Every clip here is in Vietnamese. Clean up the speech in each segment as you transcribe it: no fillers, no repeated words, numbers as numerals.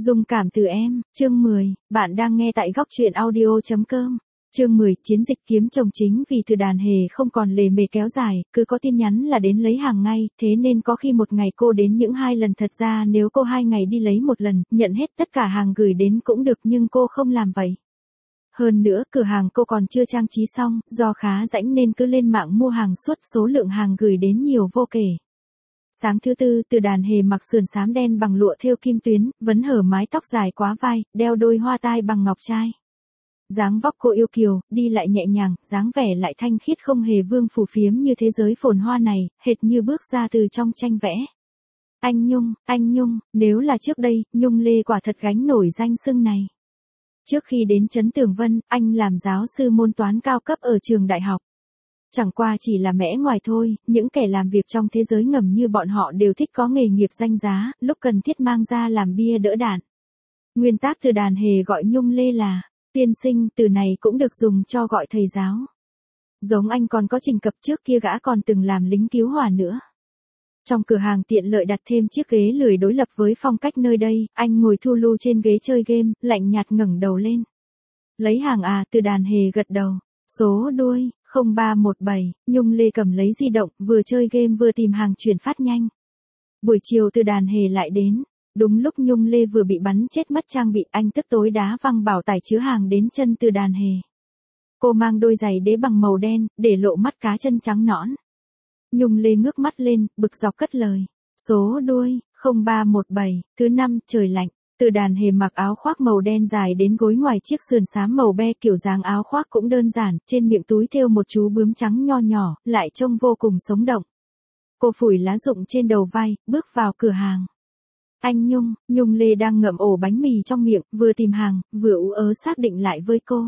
Dung cảm từ em, chương 10, bạn đang nghe tại góc truyện audio.com. Chương 10, chiến dịch kiếm chồng chính vì Từ Đàn Hề không còn lề mề kéo dài, cứ có tin nhắn là đến lấy hàng ngay, thế nên có khi một ngày cô đến những 2 lần, thật ra nếu cô 2 ngày đi lấy một lần, nhận hết tất cả hàng gửi đến cũng được, nhưng cô không làm vậy. Hơn nữa, cửa hàng cô còn chưa trang trí xong, do khá rãnh nên cứ lên mạng mua hàng suốt, số lượng hàng gửi đến nhiều vô kể. Sáng thứ Tư, Từ Đàn Hề mặc sườn xám đen bằng lụa thêu kim tuyến, vấn hở mái tóc dài quá vai, đeo đôi hoa tai bằng ngọc trai. Dáng vóc cô yêu kiều, đi lại nhẹ nhàng, dáng vẻ lại thanh khiết, không hề vương phù phiếm như thế giới phồn hoa này, hệt như bước ra từ trong tranh vẽ. Anh Nhung, nếu là trước đây, Nhung Lê quả thật gánh nổi danh xưng này. Trước khi đến Trấn Tường Vân, anh làm giáo sư môn toán cao cấp ở trường đại học. Chẳng qua chỉ là mẽ ngoài thôi, những kẻ làm việc trong thế giới ngầm như bọn họ đều thích có nghề nghiệp danh giá, lúc cần thiết mang ra làm bia đỡ đạn. Nguyên tác Từ Đàn Hề gọi Nhung Lê là tiên sinh, từ này cũng được dùng cho gọi thầy giáo. Giống anh còn có Trình Cập, trước kia gã còn từng làm lính cứu hỏa nữa. Trong cửa hàng tiện lợi đặt thêm chiếc ghế lười đối lập với phong cách nơi đây, anh ngồi thu lu trên ghế chơi game, lạnh nhạt ngẩng đầu lên. Lấy hàng à? Từ Đàn Hề gật đầu. Số đuôi 0317, Nhung Lê cầm lấy di động, vừa chơi game vừa tìm hàng chuyển phát nhanh. Buổi chiều Từ Đàn Hề lại đến. Đúng lúc Nhung Lê vừa bị bắn chết mất trang bị, anh tức tối đá văng bảo tải chứa hàng đến chân Từ Đàn Hề. Cô mang đôi giày đế bằng màu đen, để lộ mắt cá chân trắng nõn. Nhung Lê ngước mắt lên, bực dọc cất lời. Số đuôi 0317, thứ 5, trời lạnh. Từ Đàn Hề mặc áo khoác màu đen dài đến gối, ngoài chiếc sườn xám màu be, kiểu dáng áo khoác cũng đơn giản, trên miệng túi thêu một chú bướm trắng nho nhỏ, lại trông vô cùng sống động. Cô phủi lá rụng trên đầu vai, bước vào cửa hàng. Anh Nhung Lê đang ngậm ổ bánh mì trong miệng, vừa tìm hàng, vừa ú ớ xác định lại với cô.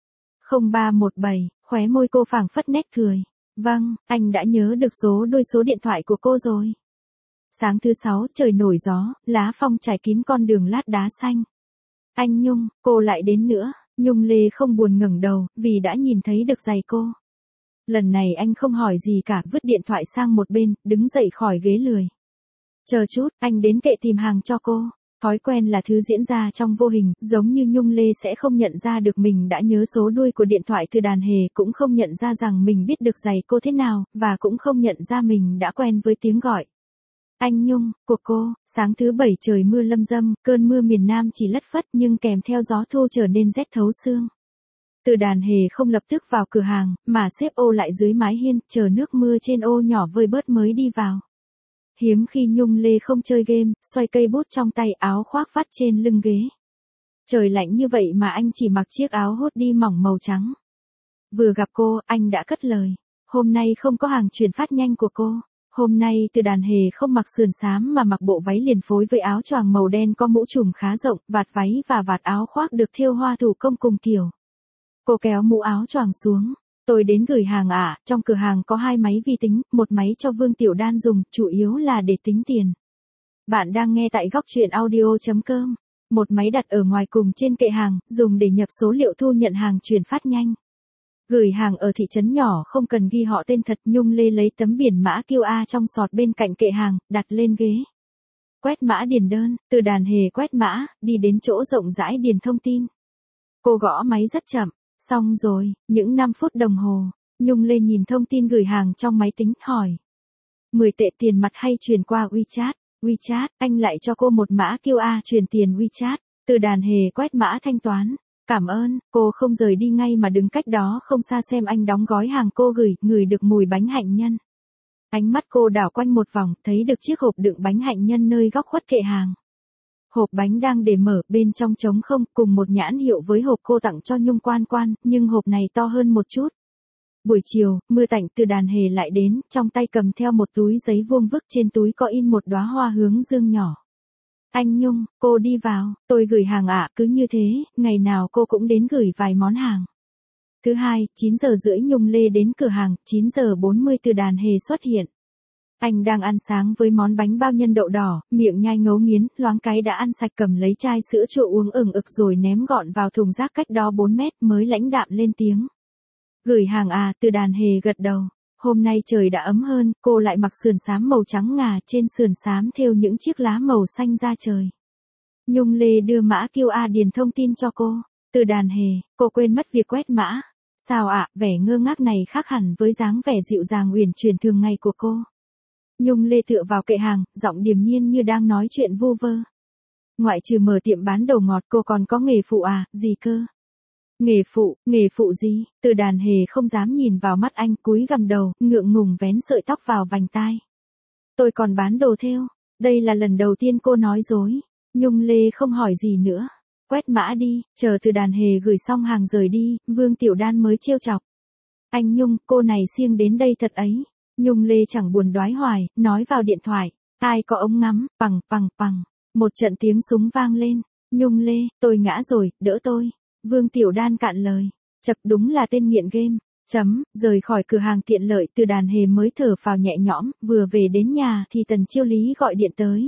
0317, khóe môi cô phảng phất nét cười. Vâng, anh đã nhớ được số điện thoại của cô rồi. Sáng thứ Sáu, trời nổi gió, lá phong trải kín con đường lát đá xanh. Anh Nhung, cô lại đến nữa. Nhung Lê không buồn ngẩng đầu, vì đã nhìn thấy được giày cô. Lần này anh không hỏi gì cả, vứt điện thoại sang một bên, đứng dậy khỏi ghế lười. Chờ chút, anh đến kệ tìm hàng cho cô. Thói quen là thứ diễn ra trong vô hình, giống như Nhung Lê sẽ không nhận ra được mình đã nhớ số đuôi của điện thoại Từ Đàn Hề, cũng không nhận ra rằng mình biết được giày cô thế nào, và cũng không nhận ra mình đã quen với tiếng gọi. Anh Nhung, của cô. Sáng thứ Bảy trời mưa lâm dâm, cơn mưa miền Nam chỉ lất phất nhưng kèm theo gió thu trở nên rét thấu xương. Từ Đàn Hề không lập tức vào cửa hàng, mà xếp ô lại dưới mái hiên, chờ nước mưa trên ô nhỏ vơi bớt mới đi vào. Hiếm khi Nhung Lê không chơi game, xoay cây bút trong tay, áo khoác vắt trên lưng ghế. Trời lạnh như vậy mà anh chỉ mặc chiếc áo hoodie mỏng màu trắng. Vừa gặp cô, anh đã cất lời. Hôm nay không có hàng chuyển phát nhanh của cô. Hôm nay Từ Đàn Hề không mặc sườn xám mà mặc bộ váy liền phối với áo choàng màu đen có mũ trùm khá rộng, vạt váy và vạt áo khoác được thêu hoa thủ công cùng kiểu. Cô kéo mũ áo choàng xuống. Tôi đến gửi hàng ạ, trong cửa hàng có 2 máy vi tính, một máy cho Vương Tiểu Đan dùng, chủ yếu là để tính tiền. Bạn đang nghe tại góc truyện audio.com. Một máy đặt ở ngoài cùng trên kệ hàng, dùng để nhập số liệu thu nhận hàng chuyển phát nhanh. Gửi hàng ở thị trấn nhỏ không cần ghi họ tên thật. Nhung Lê lấy tấm biển mã QR trong sọt bên cạnh kệ hàng, đặt lên ghế. Quét mã điền đơn. Từ Đàn Hề quét mã, đi đến chỗ rộng rãi điền thông tin. Cô gõ máy rất chậm. Xong rồi, những 5 phút đồng hồ. Nhung Lê nhìn thông tin gửi hàng trong máy tính, hỏi. 10 tệ tiền mặt hay truyền qua WeChat? WeChat, anh lại cho cô một mã QR truyền tiền WeChat. Từ Đàn Hề quét mã thanh toán. Cảm ơn. Cô không rời đi ngay mà đứng cách đó không xa xem anh đóng gói hàng cô gửi, ngửi được mùi bánh hạnh nhân. Ánh mắt cô đảo quanh một vòng, thấy được chiếc hộp đựng bánh hạnh nhân nơi góc khuất kệ hàng. Hộp bánh đang để mở, bên trong trống không, cùng một nhãn hiệu với hộp cô tặng cho Nhung Quan Quan, nhưng hộp này to hơn một chút. Buổi chiều, mưa tạnh, Từ Đàn Hề lại đến, trong tay cầm theo một túi giấy vuông vức, trên túi có in một đóa hoa hướng dương nhỏ. Anh Nhung, cô đi vào, tôi gửi hàng ạ. Cứ như thế, ngày nào cô cũng đến gửi vài món hàng. Thứ Hai, 9 giờ rưỡi Nhung Lê đến cửa hàng, 9 giờ 40 Từ Đàn Hề xuất hiện. Anh đang ăn sáng với món bánh bao nhân đậu đỏ, miệng nhai ngấu nghiến, loáng cái đã ăn sạch, cầm lấy chai sữa chua uống ừng ực rồi ném gọn vào thùng rác cách đó 4 mét, mới lãnh đạm lên tiếng. Gửi hàng à? Từ Đàn Hề gật đầu. Hôm nay trời đã ấm hơn, cô lại mặc sườn xám màu trắng ngà, trên sườn xám thêu những chiếc lá màu xanh da trời. Nhung Lê đưa mã QR điền thông tin cho cô. Từ đàn hề, cô quên mất việc quét mã. Sao ạ, vẻ ngơ ngác này khác hẳn với dáng vẻ dịu dàng uyển chuyển thường ngày của cô. Nhung Lê tựa vào kệ hàng, giọng điềm nhiên như đang nói chuyện vu vơ. Ngoại trừ mở tiệm bán đồ ngọt cô còn có nghề phụ à, gì cơ? Nghề phụ gì? Từ đàn hề không dám nhìn vào mắt anh, cúi gằm đầu, ngượng ngùng vén sợi tóc vào vành tai. Tôi còn bán đồ thêu. Đây là lần đầu tiên cô nói dối. Nhung Lê không hỏi gì nữa. Quét mã đi, chờ Từ đàn hề gửi xong hàng rời đi, Vương Tiểu Đan mới trêu chọc. Anh Nhung, cô này siêng đến đây thật ấy. Nhung Lê chẳng buồn đoái hoài, nói vào điện thoại. Ai có ống ngắm, pằng. Một trận tiếng súng vang lên. Nhung Lê, tôi ngã rồi, đỡ tôi. Vương Tiểu Đan cạn lời. Chật, đúng là tên nghiện game. Rời khỏi cửa hàng tiện lợi, Từ đàn hề mới thở phào nhẹ nhõm, vừa về đến nhà thì Tần Chiêu Lý gọi điện tới.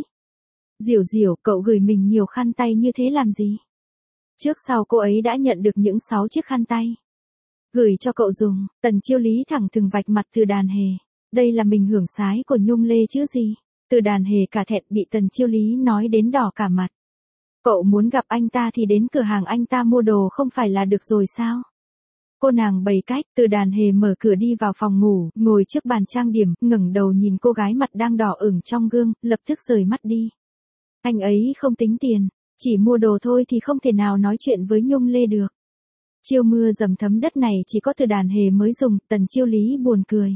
Diểu, cậu gửi mình nhiều khăn tay như thế làm gì? Trước sau cô ấy đã nhận được những 6 chiếc khăn tay. Gửi cho cậu dùng. Tần Chiêu Lý thẳng thừng vạch mặt Từ đàn hề. Đây là mình hưởng sái của Nhung Lê chứ gì? Từ đàn hề cả thẹn bị Tần Chiêu Lý nói đến đỏ cả mặt. Cậu muốn gặp anh ta thì đến cửa hàng anh ta mua đồ không phải là được rồi sao? Cô nàng bày cách. Từ đàn hề mở cửa đi vào phòng ngủ, ngồi trước bàn trang điểm, ngẩng đầu nhìn cô gái mặt đang đỏ ửng trong gương, lập tức rời mắt đi. Anh ấy không tính tiền, chỉ mua đồ thôi thì không thể nào nói chuyện với Nhung Lê được. Chiêu mưa dầm thấm đất này chỉ có Từ đàn hề mới dùng. Tần Chiêu Lý buồn cười.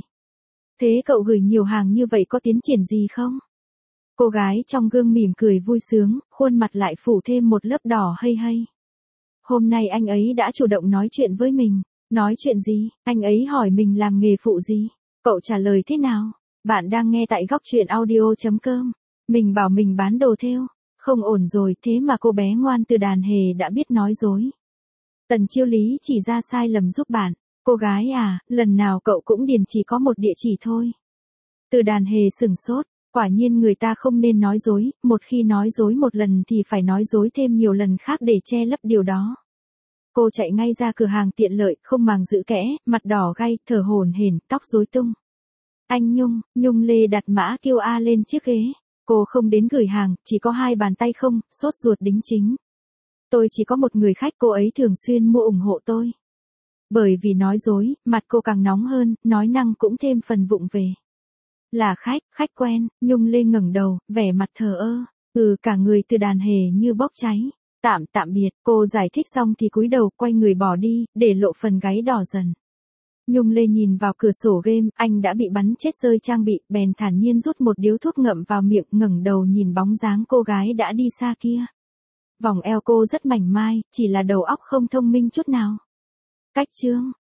Thế cậu gửi nhiều hàng như vậy có tiến triển gì không? Cô gái trong gương mỉm cười vui sướng, khuôn mặt lại phủ thêm một lớp đỏ hay. Hôm nay anh ấy đã chủ động nói chuyện với mình. Nói chuyện gì? Anh ấy hỏi mình làm nghề phụ gì? Cậu trả lời thế nào? Bạn đang nghe tại góc truyện audio.com. Mình bảo mình bán đồ thêu. Không ổn rồi, thế mà cô bé ngoan Từ đàn hề đã biết nói dối. Tần Chiêu Lý chỉ ra sai lầm giúp bạn. Cô gái à, lần nào cậu cũng điền chỉ có một địa chỉ thôi. Từ đàn hề sửng sốt. Quả nhiên người ta không nên nói dối, một khi nói dối một lần thì phải nói dối thêm nhiều lần khác để che lấp điều đó. Cô chạy ngay ra cửa hàng tiện lợi, không màng giữ kẽ, mặt đỏ gay, thở hổn hển, tóc rối tung. Anh Nhung Lê đặt mã QR lên chiếc ghế. Cô không đến gửi hàng, chỉ có 2 bàn tay không, sốt ruột đính chính. Tôi chỉ có một người khách, cô ấy thường xuyên mua ủng hộ tôi. Bởi vì nói dối, mặt cô càng nóng hơn, nói năng cũng thêm phần vụng về. Là khách quen. Nhung Lê ngẩng đầu, vẻ mặt thờ ơ. Cả người Từ đàn hề như bốc cháy. Tạm biệt, cô giải thích xong thì cúi đầu quay người bỏ đi, để lộ phần gáy đỏ dần. Nhung Lê nhìn vào cửa sổ game, anh đã bị bắn chết rơi trang bị, bèn thản nhiên rút một điếu thuốc ngậm vào miệng, ngẩng đầu nhìn bóng dáng cô gái đã đi xa kia. Vòng eo cô rất mảnh mai, chỉ là đầu óc không thông minh chút nào. Cách chương.